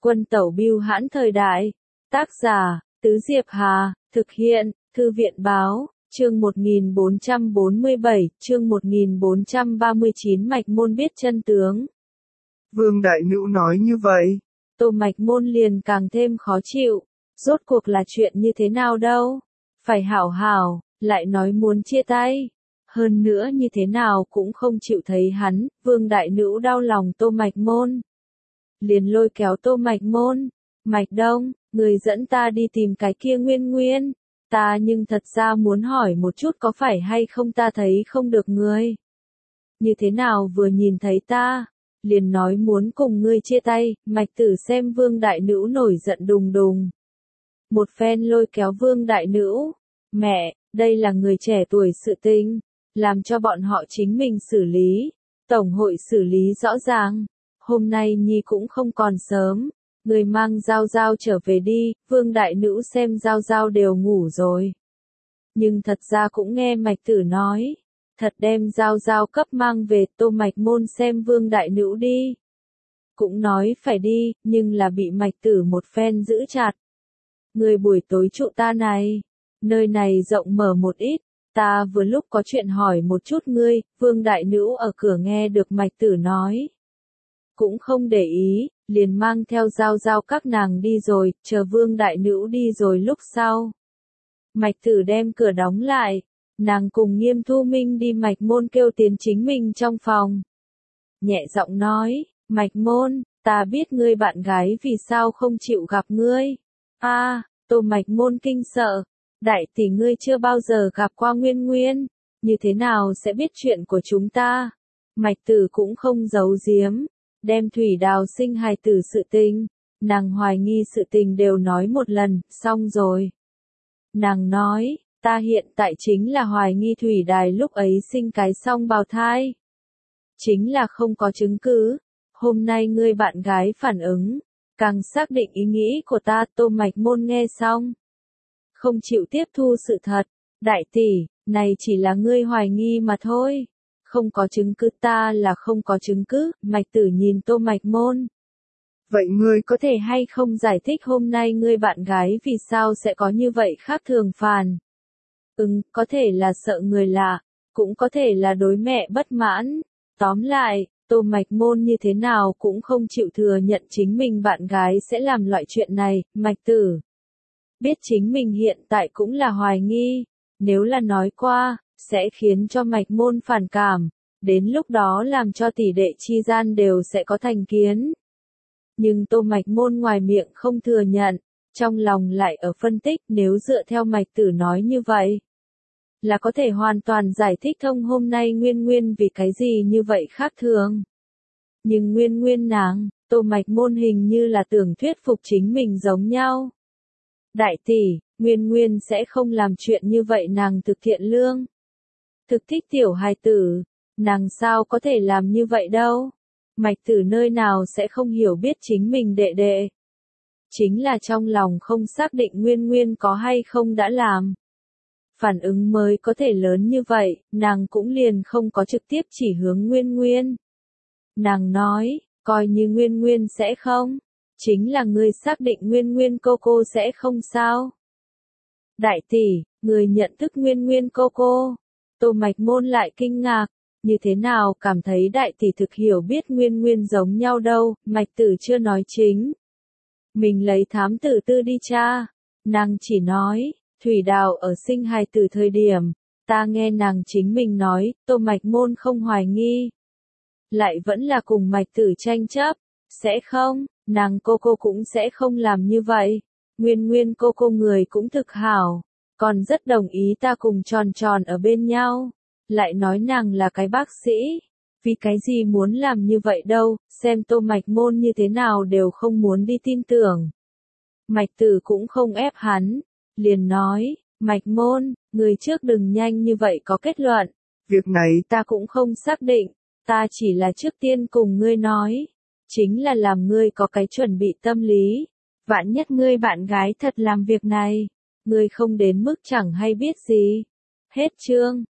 Quân tẩu bưu hãn thời đại. Tác giả, Tứ Diệp Hà, thực hiện, Thư viện báo, chương 1447, chương 1439 Mạch Môn biết chân tướng. Vương Đại Nữu nói như vậy. Tô Mạch Môn liền càng thêm khó chịu. Rốt cuộc là chuyện như thế nào đâu? Phải hảo hảo, lại nói muốn chia tay. Hơn nữa như thế nào cũng không chịu thấy hắn, Vương Đại Nữu đau lòng Tô Mạch Môn. Liền lôi kéo Tô Mạch Môn. Mạch Đông, người dẫn ta đi tìm cái kia Nguyên Nguyên. Ta nhưng thật ra muốn hỏi một chút có phải hay không ta thấy không được ngươi. Như thế nào vừa nhìn thấy ta, liền nói muốn cùng ngươi chia tay, Mạch Tử xem Vương Đại Nữu nổi giận đùng đùng. Một phen lôi kéo Vương Đại Nữu. Mẹ, đây là người trẻ tuổi sự tình, làm cho bọn họ chính mình xử lý. Tổng hội xử lý rõ ràng. Hôm nay Nhi cũng không còn sớm. Người mang Giao Giao trở về đi, Vương Đại Nữu xem Giao Giao đều ngủ rồi. Nhưng thật ra cũng nghe Mạch Tử nói. Thật đem Giao Giao cấp mang về, Tô Mạch Môn xem Vương Đại Nữu đi. Cũng nói phải đi, nhưng là bị Mạch Tử một phen giữ chặt. Người buổi tối trụ ta này. Nơi này rộng mở một ít. Ta vừa lúc có chuyện hỏi một chút ngươi, Vương Đại Nữu ở cửa nghe được Mạch Tử nói. Cũng không để ý, liền mang theo Giao Giao các nàng đi rồi, chờ Vương Đại Nữu đi rồi lúc sau. Mạch Tử đem cửa đóng lại, nàng cùng Nghiêm Thu Minh đi Mạch Môn kêu tiến chính mình trong phòng. Nhẹ giọng nói, Mạch Môn, ta biết ngươi bạn gái vì sao không chịu gặp ngươi. Tô Mạch Môn kinh sợ, đại tỷ ngươi chưa bao giờ gặp qua Nguyên Nguyên, như thế nào sẽ biết chuyện của chúng ta? Mạch Tử cũng không giấu giếm. Đem Thủy Đào sinh hài tử sự tình, nàng hoài nghi sự tình đều nói một lần, xong rồi. Nàng nói, ta hiện tại chính là hoài nghi Thủy Đài lúc ấy sinh cái song bào thai. Chính là không có chứng cứ. Hôm nay ngươi bạn gái phản ứng, càng xác định ý nghĩ của ta. Tô Mạch Môn nghe xong, không chịu tiếp thu sự thật. Đại tỷ, này chỉ là ngươi hoài nghi mà thôi. Không có chứng cứ, ta là không có chứng cứ. Mạch Tử nhìn Tô Mạch Môn. Vậy ngươi có thể hay không giải thích hôm nay ngươi bạn gái vì sao sẽ có như vậy khác thường phàn? Có thể là sợ người lạ, cũng có thể là đối mẹ bất mãn. Tóm lại, Tô Mạch Môn như thế nào cũng không chịu thừa nhận chính mình bạn gái sẽ làm loại chuyện này. Mạch Tử biết chính mình hiện tại cũng là hoài nghi, nếu là nói qua, sẽ khiến cho Mạch Môn phản cảm, đến lúc đó làm cho tỷ đệ chi gian đều sẽ có thành kiến. Nhưng Tô Mạch Môn ngoài miệng không thừa nhận, trong lòng lại ở phân tích, nếu dựa theo Mạch Tử nói như vậy, là có thể hoàn toàn giải thích thông hôm nay Nguyên Nguyên vì cái gì như vậy khác thường. Nhưng Nguyên Nguyên nàng, Tô Mạch Môn hình như là tưởng thuyết phục chính mình giống nhau. Đại tỷ, Nguyên Nguyên sẽ không làm chuyện như vậy, nàng thực thiện lương. Thực thích tiểu hài tử, nàng sao có thể làm như vậy đâu. Mạch Tử nơi nào sẽ không hiểu biết chính mình đệ đệ. Chính là trong lòng không xác định Nguyên Nguyên có hay không đã làm. Phản ứng mới có thể lớn như vậy, nàng cũng liền không có trực tiếp chỉ hướng Nguyên Nguyên. Nàng nói, coi như Nguyên Nguyên sẽ không, chính là ngươi xác định Nguyên Nguyên cô sẽ không sao. Đại tỷ, người nhận thức Nguyên Nguyên cô. Tô Mạch Môn lại kinh ngạc, như thế nào cảm thấy đại tỷ thực hiểu biết Nguyên Nguyên giống nhau đâu. Mạch Tử chưa nói chính. Mình lấy thám tử tư đi tra. Nàng chỉ nói, Thủy Đào ở sinh hài tử thời điểm, ta nghe nàng chính mình nói, Tô Mạch Môn không hoài nghi. Lại vẫn là cùng Mạch Tử tranh chấp, sẽ không, nàng cô cũng sẽ không làm như vậy. Nguyên Nguyên cô người cũng thực hảo, còn rất đồng ý ta cùng Tròn Tròn ở bên nhau. Lại nói nàng là cái bác sĩ, vì cái gì muốn làm như vậy đâu, xem Tô Mạch Môn như thế nào đều không muốn đi tin tưởng. Mạch Tử cũng không ép hắn, liền nói, Mạch Môn, người trước đừng nhanh như vậy có kết luận. Việc này ta cũng không xác định, ta chỉ là trước tiên cùng ngươi nói, chính là làm ngươi có cái chuẩn bị tâm lý. Vạn nhất ngươi bạn gái thật làm việc này, ngươi không đến mức chẳng hay biết gì. Hết chương.